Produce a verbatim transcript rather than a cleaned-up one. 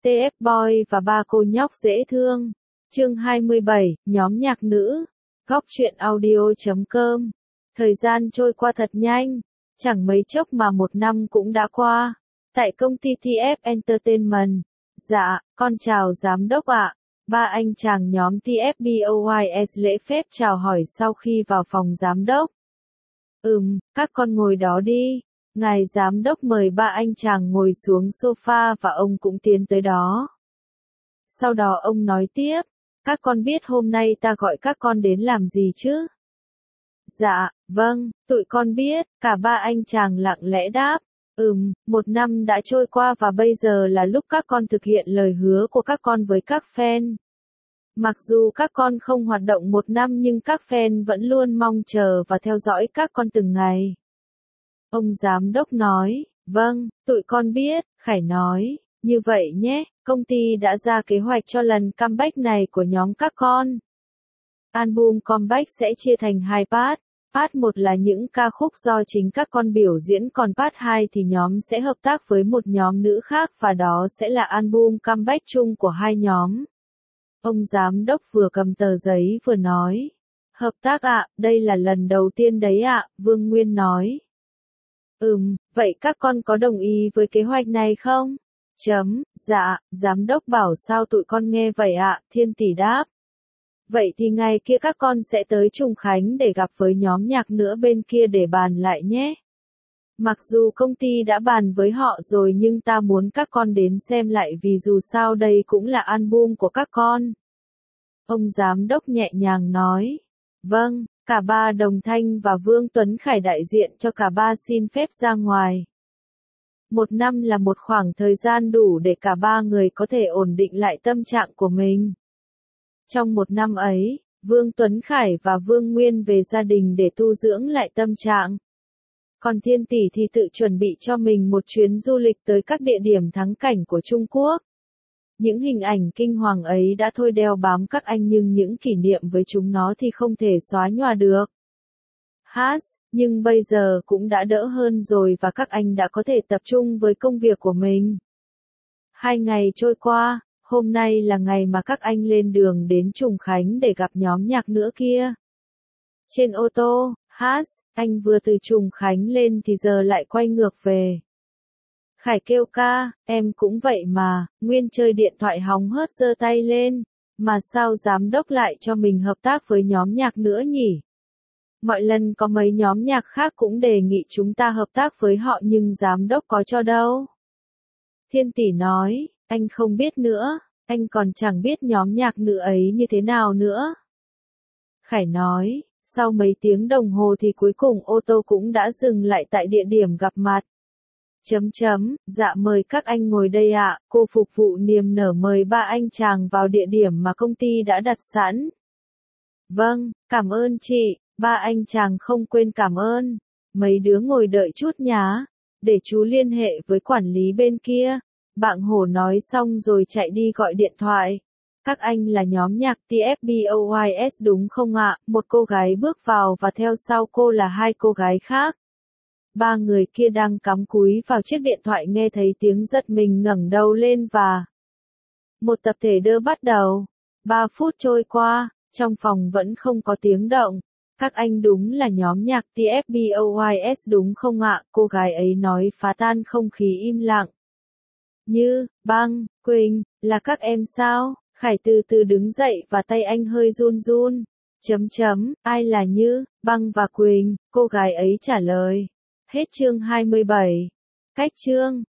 tê ép Boy và ba cô nhóc dễ thương. Chương hai mươi bảy, nhóm nhạc nữ. Góc truyện audio chấm com. Thời gian trôi qua thật nhanh, chẳng mấy chốc mà một năm cũng đã qua. Tại công ty tê ép Entertainment. Dạ, con chào giám đốc ạ. Ba anh chàng nhóm tê ép Boys lễ phép chào hỏi sau khi vào phòng giám đốc. Ừm, các con ngồi đó đi. Ngài giám đốc mời ba anh chàng ngồi xuống sofa và ông cũng tiến tới đó. Sau đó ông nói tiếp, các con biết hôm nay ta gọi các con đến làm gì chứ? Dạ, vâng, tụi con biết, cả ba anh chàng lặng lẽ đáp. Ừm, một năm đã trôi qua và bây giờ là lúc các con thực hiện lời hứa của các con với các fan. Mặc dù các con không hoạt động một năm nhưng các fan vẫn luôn mong chờ và theo dõi các con từng ngày. Ông giám đốc nói, vâng, tụi con biết, Khải nói, như vậy nhé, công ty đã ra kế hoạch cho lần comeback này của nhóm các con. Album comeback sẽ chia thành hai part. Part một là những ca khúc do chính các con biểu diễn, còn part hai thì nhóm sẽ hợp tác với một nhóm nữ khác và đó sẽ là album comeback chung của hai nhóm. Ông giám đốc vừa cầm tờ giấy vừa nói. Hợp tác ạ, à, đây là lần đầu tiên đấy ạ, à, Vương Nguyên nói. Ừm, vậy các con có đồng ý với kế hoạch này không? Chấm, dạ, giám đốc bảo sao tụi con nghe vậy ạ, à, Thiên Tỷ đáp. Vậy thì ngày kia các con sẽ tới Trùng Khánh để gặp với nhóm nhạc nữa bên kia để bàn lại nhé. Mặc dù công ty đã bàn với họ rồi nhưng ta muốn các con đến xem lại vì dù sao đây cũng là album của các con. Ông giám đốc nhẹ nhàng nói. Vâng, cả ba Đồng Thanh và Vương Tuấn Khải đại diện cho cả ba xin phép ra ngoài. Một năm là một khoảng thời gian đủ để cả ba người có thể ổn định lại tâm trạng của mình. Trong một năm ấy, Vương Tuấn Khải và Vương Nguyên về gia đình để tu dưỡng lại tâm trạng. Còn Thiên Tỷ thì tự chuẩn bị cho mình một chuyến du lịch tới các địa điểm thắng cảnh của Trung Quốc. Những hình ảnh kinh hoàng ấy đã thôi đeo bám các anh nhưng những kỷ niệm với chúng nó thì không thể xóa nhòa được. Hát, nhưng bây giờ cũng đã đỡ hơn rồi và các anh đã có thể tập trung với công việc của mình. Hai ngày trôi qua, hôm nay là ngày mà các anh lên đường đến Trùng Khánh để gặp nhóm nhạc nữa kia. Trên ô tô, Hát, anh vừa từ Trùng Khánh lên thì giờ lại quay ngược về. Khải kêu ca, em cũng vậy mà, Nguyên chơi điện thoại hóng hớt giơ tay lên, mà sao giám đốc lại cho mình hợp tác với nhóm nhạc nữa nhỉ? Mọi lần có mấy nhóm nhạc khác cũng đề nghị chúng ta hợp tác với họ nhưng giám đốc có cho đâu. Thiên Tỷ nói, anh không biết nữa, anh còn chẳng biết nhóm nhạc nữ ấy như thế nào nữa. Khải nói, sau mấy tiếng đồng hồ thì cuối cùng ô tô cũng đã dừng lại tại địa điểm gặp mặt. Chấm chấm, dạ mời các anh ngồi đây ạ, cô phục vụ niềm nở mời ba anh chàng vào địa điểm mà công ty đã đặt sẵn. Vâng, cảm ơn chị, ba anh chàng không quên cảm ơn. Mấy đứa ngồi đợi chút nhá, để chú liên hệ với quản lý bên kia. Bạn Hổ nói xong rồi chạy đi gọi điện thoại. Các anh là nhóm nhạc tê ép Boys đúng không ạ? Một cô gái bước vào và theo sau cô là hai cô gái khác. Ba người kia đang cắm cúi vào chiếc điện thoại nghe thấy tiếng giật mình ngẩng đầu lên và một tập thể đơ bắt đầu. Ba phút trôi qua, trong phòng vẫn không có tiếng động. Các anh đúng là nhóm nhạc tê ép Boys đúng không ạ? Cô gái ấy nói phá tan không khí im lặng. Như, Băng, Quỳnh, là các em sao? Khải từ từ đứng dậy và tay anh hơi run run. Chấm chấm, ai là Như, Băng và Quỳnh? Cô gái ấy trả lời. Hết chương hai mươi bảy. Cách chương.